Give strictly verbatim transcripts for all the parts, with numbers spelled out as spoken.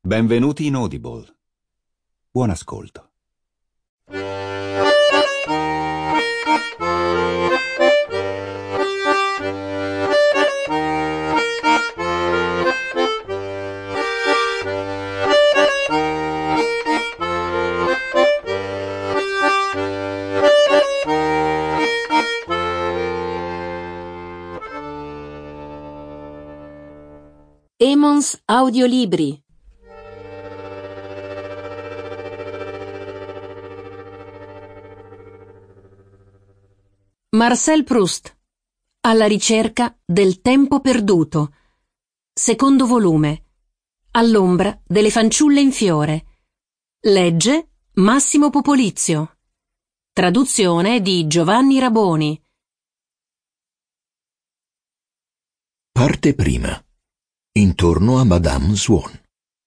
Benvenuti in Audible. Buon ascolto. Emons Audiolibri. Marcel Proust. Alla ricerca del tempo perduto. Secondo volume. All'ombra delle fanciulle in fiore. Legge Massimo Popolizio. Traduzione di Giovanni Raboni. Parte prima. Intorno a Madame Swann.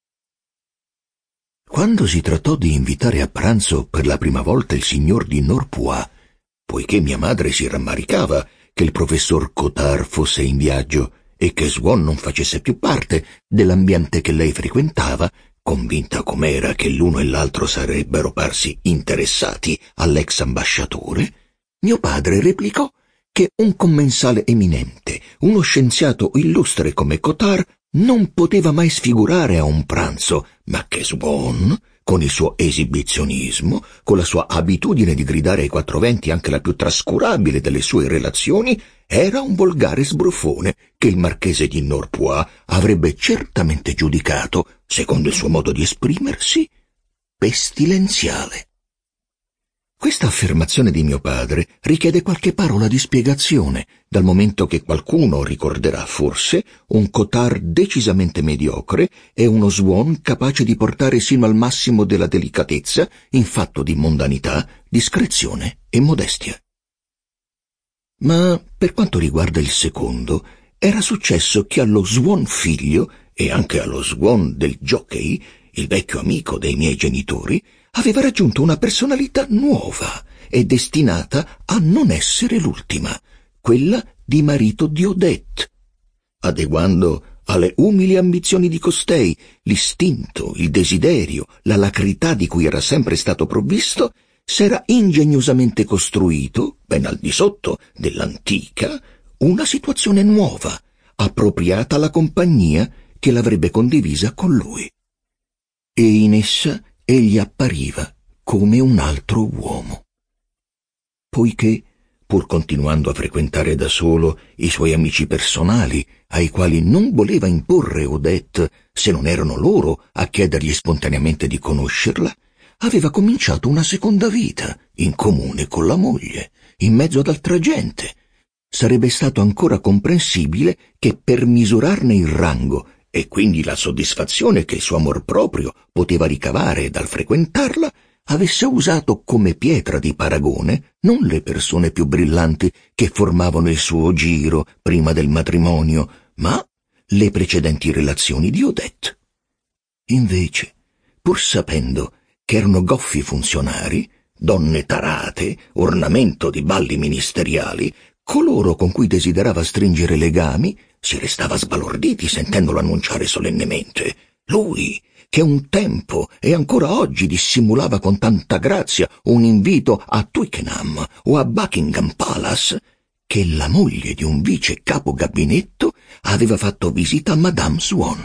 Quando si trattò di invitare a pranzo per la prima volta il signor di Norpois, poiché mia madre si rammaricava che il professor Cottard fosse in viaggio e che Swann non facesse più parte dell'ambiente che lei frequentava, convinta com'era che l'uno e l'altro sarebbero parsi interessati all'ex ambasciatore, mio padre replicò che un commensale eminente, uno scienziato illustre come Cottard, non poteva mai sfigurare a un pranzo, ma che Swann, con il suo esibizionismo, con la sua abitudine di gridare ai quattro venti anche la più trascurabile delle sue relazioni, era un volgare sbruffone che il marchese di Norpois avrebbe certamente giudicato, secondo il suo modo di esprimersi, pestilenziale. Questa affermazione di mio padre richiede qualche parola di spiegazione, dal momento che qualcuno ricorderà forse un Cottard decisamente mediocre e uno Swann capace di portare sino al massimo della delicatezza in fatto di mondanità, discrezione e modestia. Ma per quanto riguarda il secondo, era successo che allo Swann figlio e anche allo Swann del jockey, il vecchio amico dei miei genitori, aveva raggiunto una personalità nuova e destinata a non essere l'ultima, quella di marito di Odette. Adeguando alle umili ambizioni di costei l'istinto, il desiderio, la lacrità di cui era sempre stato provvisto, s'era ingegnosamente costruito, ben al di sotto dell'antica, una situazione nuova, appropriata alla compagnia che l'avrebbe condivisa con lui. E in essa egli appariva come un altro uomo. Poiché, pur continuando a frequentare da solo i suoi amici personali, ai quali non voleva imporre Odette se non erano loro a chiedergli spontaneamente di conoscerla, aveva cominciato una seconda vita, in comune con la moglie, in mezzo ad altra gente. Sarebbe stato ancora comprensibile che per misurarne il rango e quindi la soddisfazione che il suo amor proprio poteva ricavare dal frequentarla, avesse usato come pietra di paragone non le persone più brillanti che formavano il suo giro prima del matrimonio, ma le precedenti relazioni di Odette. Invece, pur sapendo che erano goffi funzionari, donne tarate, ornamento di balli ministeriali, coloro con cui desiderava stringere legami, si restava sbalorditi sentendolo annunciare solennemente. Lui, che un tempo e ancora oggi dissimulava con tanta grazia un invito a Twickenham o a Buckingham Palace, che la moglie di un vice capo gabinetto aveva fatto visita a Madame Swann.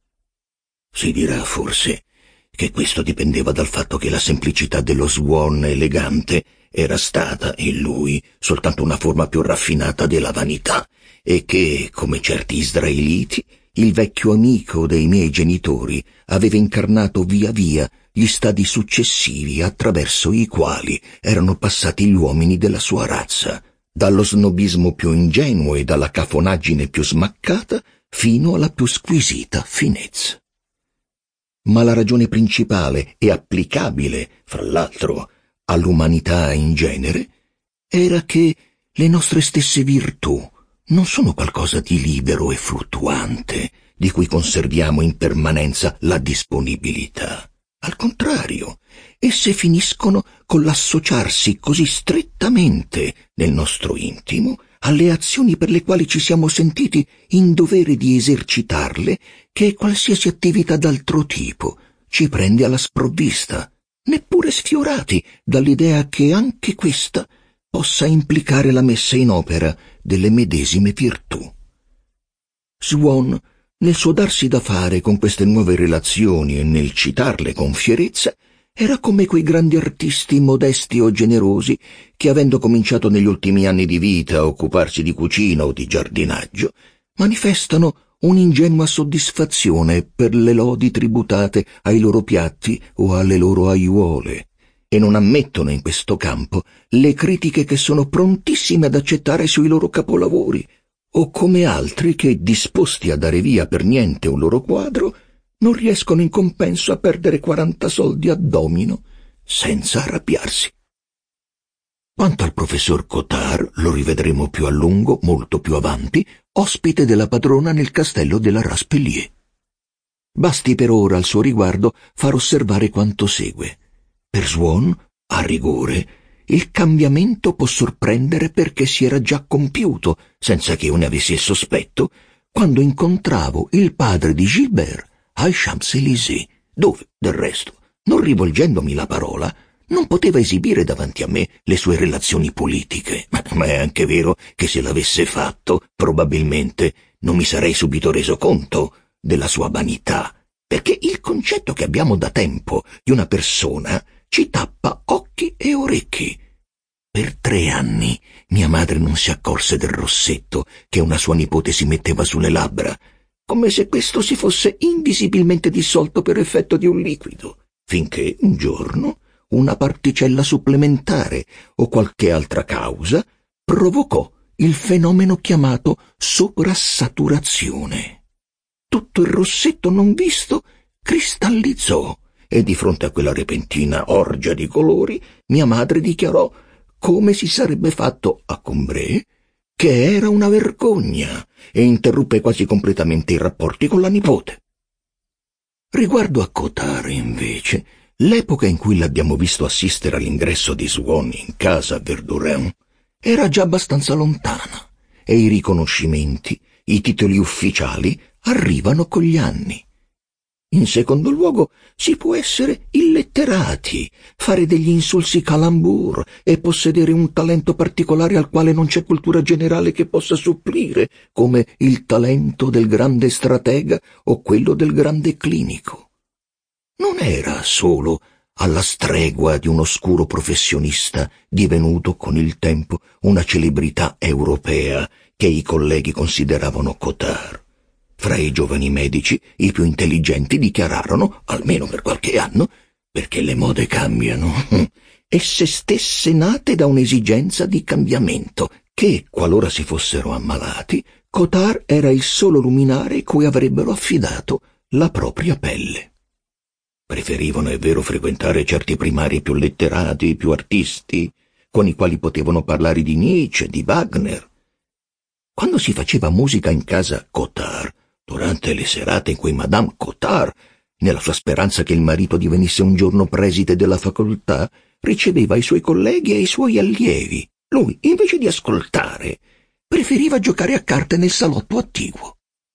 Si dirà forse che questo dipendeva dal fatto che la semplicità dello Swann elegante era stata, in lui, soltanto una forma più raffinata della vanità, e che, come certi israeliti, il vecchio amico dei miei genitori aveva incarnato via via gli stadi successivi attraverso i quali erano passati gli uomini della sua razza, dallo snobismo più ingenuo e dalla cafonaggine più smaccata fino alla più squisita finezza. Ma la ragione principale e applicabile, fra l'altro, all'umanità in genere, era che le nostre stesse virtù non sono qualcosa di libero e fluttuante, di cui conserviamo in permanenza la disponibilità. Al contrario, esse finiscono con l'associarsi così strettamente nel nostro intimo, alle azioni per le quali ci siamo sentiti in dovere di esercitarle, che qualsiasi attività d'altro tipo ci prende alla sprovvista, neppure sfiorati dall'idea che anche questa possa implicare la messa in opera delle medesime virtù. Swan, nel suo darsi da fare con queste nuove relazioni e nel citarle con fierezza, era come quei grandi artisti modesti o generosi che, avendo cominciato negli ultimi anni di vita a occuparsi di cucina o di giardinaggio, manifestano un'ingenua soddisfazione per le lodi tributate ai loro piatti o alle loro aiuole, e non ammettono in questo campo le critiche che sono prontissime ad accettare sui loro capolavori, o come altri che, disposti a dare via per niente un loro quadro, non riescono in compenso a perdere quaranta soldi a domino senza arrabbiarsi. Quanto al professor Cottard, lo rivedremo più a lungo, molto più avanti, ospite della padrona nel castello della Raspellier. Basti per ora al suo riguardo far osservare quanto segue. Per Swan, a rigore, il cambiamento può sorprendere perché si era già compiuto, senza che io ne avessi il sospetto, quando incontravo il padre di Gilbert ai Champs-Élysées, dove, del resto, non rivolgendomi la parola, non poteva esibire davanti a me le sue relazioni politiche, ma è anche vero che se l'avesse fatto, probabilmente non mi sarei subito reso conto della sua vanità, perché il concetto che abbiamo da tempo di una persona ci tappa occhi e orecchi. Per tre anni mia madre non si accorse del rossetto che una sua nipote si metteva sulle labbra, come se questo si fosse invisibilmente dissolto per effetto di un liquido, finché un giorno una particella supplementare o qualche altra causa provocò il fenomeno chiamato soprassaturazione. Tutto il rossetto non visto cristallizzò e di fronte a quella repentina orgia di colori mia madre dichiarò, come si sarebbe fatto a Combray, che era una vergogna e interruppe quasi completamente i rapporti con la nipote. Riguardo a Cottard, invece, l'epoca in cui l'abbiamo visto assistere all'ingresso di Swan in casa a Verdurin era già abbastanza lontana e i riconoscimenti, i titoli ufficiali arrivano con gli anni. In secondo luogo, si può essere illetterati, fare degli insulsi calembour e possedere un talento particolare al quale non c'è cultura generale che possa supplire, come il talento del grande stratega o quello del grande clinico. Non era solo alla stregua di un oscuro professionista divenuto con il tempo una celebrità europea che i colleghi consideravano Cottard. Fra i giovani medici, i più intelligenti dichiararono, almeno per qualche anno, perché le mode cambiano, esse stesse nate da un'esigenza di cambiamento, che, qualora si fossero ammalati, Cottard era il solo luminare cui avrebbero affidato la propria pelle. Preferivano, è vero, frequentare certi primari più letterati, più artisti, con i quali potevano parlare di Nietzsche, di Wagner. Quando si faceva musica in casa Cottard, durante le serate in cui Madame Cottard, nella sua speranza che il marito divenisse un giorno preside della facoltà, riceveva i suoi colleghi e i suoi allievi, lui, invece di ascoltare, preferiva giocare a carte nel salotto attiguo.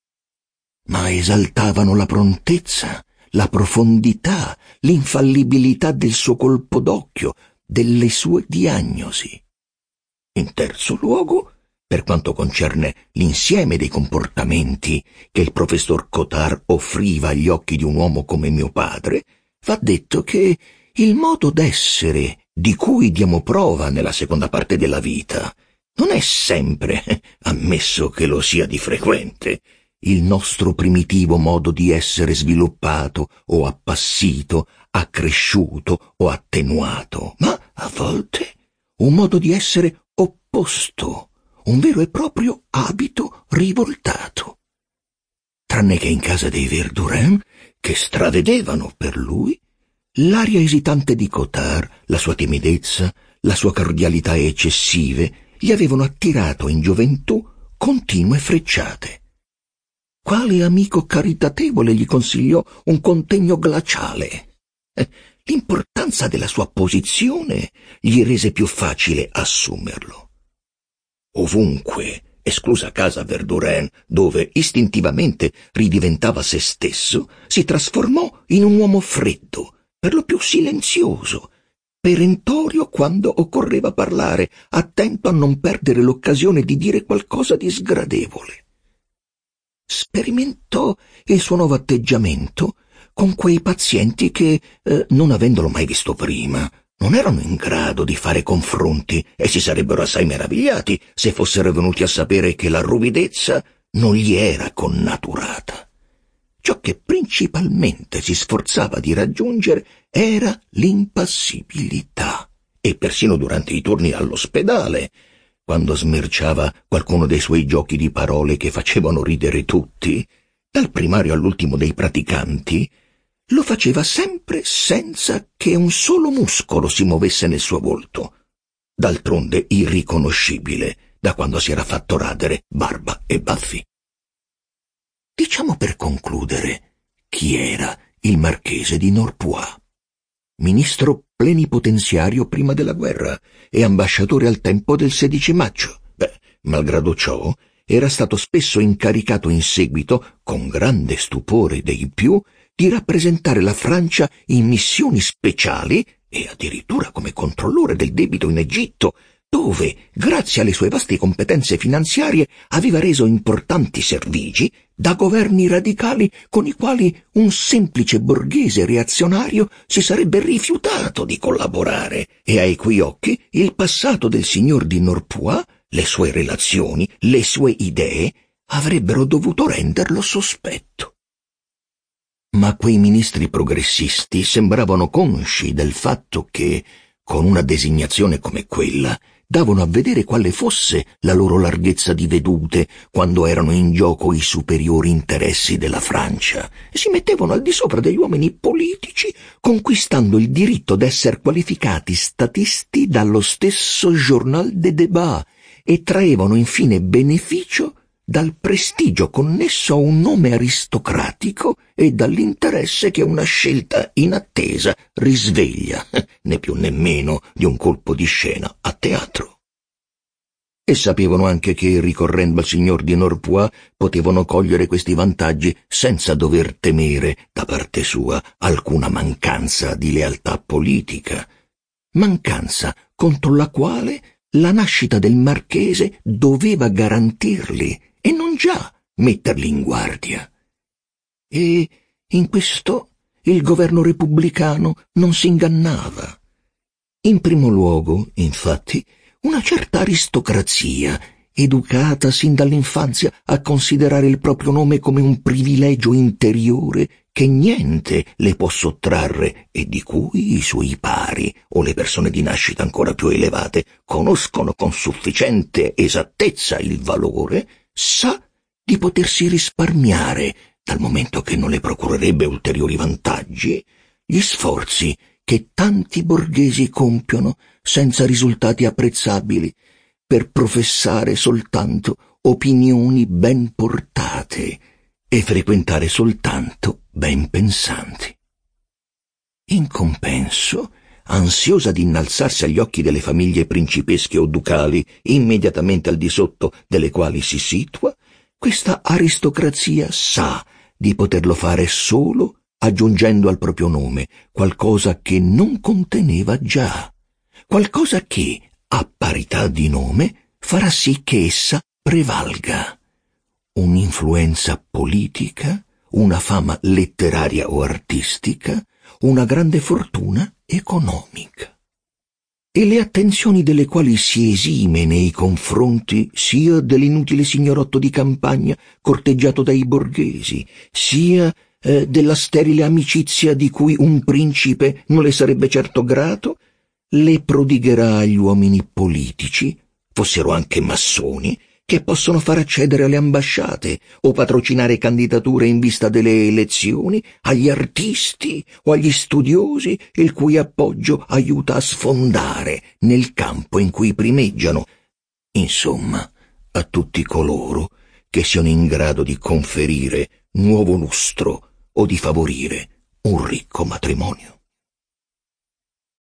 Ma esaltavano la prontezza, la profondità, l'infallibilità del suo colpo d'occhio, delle sue diagnosi. In terzo luogo, per quanto concerne l'insieme dei comportamenti che il professor Cottard offriva agli occhi di un uomo come mio padre, va detto che il modo d'essere di cui diamo prova nella seconda parte della vita non è sempre, ammesso che lo sia di frequente, il nostro primitivo modo di essere sviluppato o appassito, accresciuto o attenuato, ma a volte un modo di essere opposto, un vero e proprio abito rivoltato. Tranne che in casa dei Verdurin, che stravedevano per lui, l'aria esitante di Cottard, la sua timidezza, la sua cordialità eccessive, gli avevano attirato in gioventù continue frecciate. Quale amico caritatevole gli consigliò un contegno glaciale? L'importanza della sua posizione gli rese più facile assumerlo. ovunque, esclusa casa Verdurin, dove istintivamente ridiventava se stesso, si trasformò in un uomo freddo, per lo più silenzioso, perentorio quando occorreva parlare, attento a non perdere l'occasione di dire qualcosa di sgradevole. Sperimentò il suo nuovo atteggiamento con quei pazienti che, eh, non avendolo mai visto prima, non erano in grado di fare confronti e si sarebbero assai meravigliati se fossero venuti a sapere che la ruvidezza non gli era connaturata. Ciò che principalmente si sforzava di raggiungere era l'impassibilità, e persino durante i turni all'ospedale, quando smerciava qualcuno dei suoi giochi di parole che facevano ridere tutti, dal primario all'ultimo dei praticanti, lo faceva sempre senza che un solo muscolo si muovesse nel suo volto, d'altronde irriconoscibile da quando si era fatto radere barba e baffi. Diciamo per concludere chi era il marchese di Norpois. Ministro plenipotenziario prima della guerra e ambasciatore al tempo del sedici maggio. Beh, malgrado ciò, era stato spesso incaricato in seguito, con grande stupore dei più, di rappresentare la Francia in missioni speciali e addirittura come controllore del debito in Egitto, dove, grazie alle sue vaste competenze finanziarie, aveva reso importanti servigi da governi radicali con i quali un semplice borghese reazionario si sarebbe rifiutato di collaborare e ai cui occhi il passato del signor di Norpois, le sue relazioni, le sue idee, avrebbero dovuto renderlo sospetto. Ma quei ministri progressisti sembravano consci del fatto che, con una designazione come quella, davano a vedere quale fosse la loro larghezza di vedute quando erano in gioco i superiori interessi della Francia e si mettevano al di sopra degli uomini politici, conquistando il diritto d'essere qualificati statisti dallo stesso Journal des Débats e traevano infine beneficio dal prestigio connesso a un nome aristocratico e dall'interesse che una scelta inattesa risveglia, né più né meno di un colpo di scena a teatro. E sapevano anche che, ricorrendo al signor di Norpois, potevano cogliere questi vantaggi senza dover temere, da parte sua, alcuna mancanza di lealtà politica, mancanza contro la quale la nascita del marchese doveva garantirli e non già metterli in guardia. E in questo il governo repubblicano non si ingannava. In primo luogo, infatti, una certa aristocrazia, educata sin dall'infanzia a considerare il proprio nome come un privilegio interiore che niente le può sottrarre e di cui i suoi pari o le persone di nascita ancora più elevate conoscono con sufficiente esattezza il valore, sa di potersi risparmiare, dal momento che non le procurerebbe ulteriori vantaggi, gli sforzi che tanti borghesi compiono senza risultati apprezzabili per professare soltanto opinioni ben portate e frequentare soltanto ben pensanti. In compenso, ansiosa di innalzarsi agli occhi delle famiglie principesche o ducali immediatamente al di sotto delle quali si situa, questa aristocrazia sa di poterlo fare solo aggiungendo al proprio nome qualcosa che non conteneva già, qualcosa che, a parità di nome, farà sì che essa prevalga. Un'influenza politica, una fama letteraria o artistica, una grande fortuna economica. E le attenzioni delle quali si esime nei confronti sia dell'inutile signorotto di campagna corteggiato dai borghesi, sia eh, della sterile amicizia di cui un principe non le sarebbe certo grato, le prodigherà agli uomini politici, fossero anche massoni, che possono far accedere alle ambasciate o patrocinare candidature in vista delle elezioni, agli artisti o agli studiosi il cui appoggio aiuta a sfondare nel campo in cui primeggiano, insomma, a tutti coloro che siano in grado di conferire nuovo lustro o di favorire un ricco matrimonio.